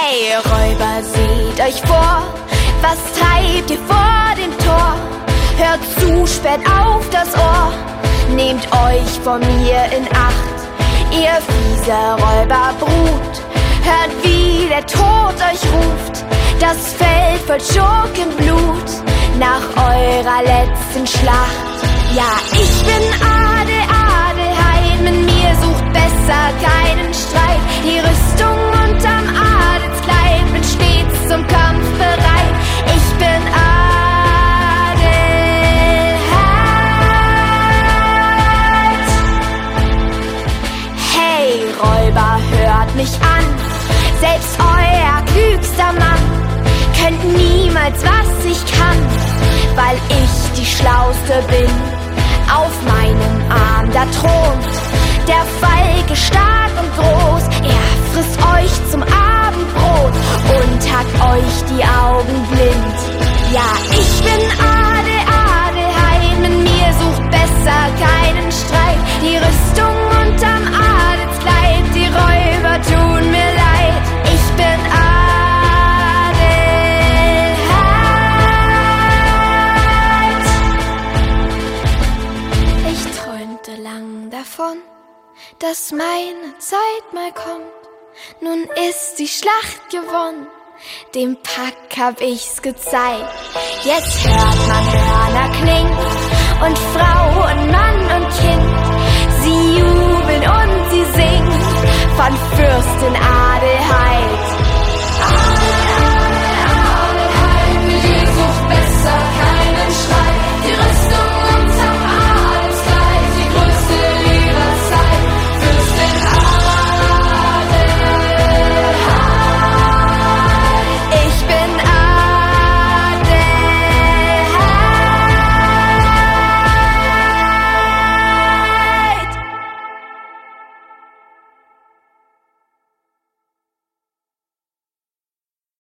Hey Räuber, seht euch vor, was treibt ihr vor dem Tor? Hört zu, sperrt auf das Ohr, nehmt euch vor mir in Acht, ihr fiese Räuberbrut. Hört, wie der Tod euch ruft, das Feld voll Schurkenblut, nach eurer letzten Schlacht. Ja, ich bin Adelheid, mit mir sucht besser keinen Streit. Die Rüstung unterm Adelskleid, bin stets zum Kampf bereit. Ich bin Adelheid. Hey Räuber, hört mich an, selbst euer klügster Mann könnt niemals, was ich kann, weil ich die Schlauste bin. Auf meinem Arm da thront der Falke stark und groß. Er frisst euch zum Abendbrot und hackt euch die Augen blind. Ja, ich bin Adelheid, mit mir sucht besser keinen Streit. Die Rüstung unterm Adelskleid, die Räuber tun mir leid. Ich bin davon, dass meine Zeit mal kommt. Nun ist die Schlacht gewonnen, dem Pack hab ich's gezeigt. Jetzt hört man Hörner klingen und Frau und Mann und Kind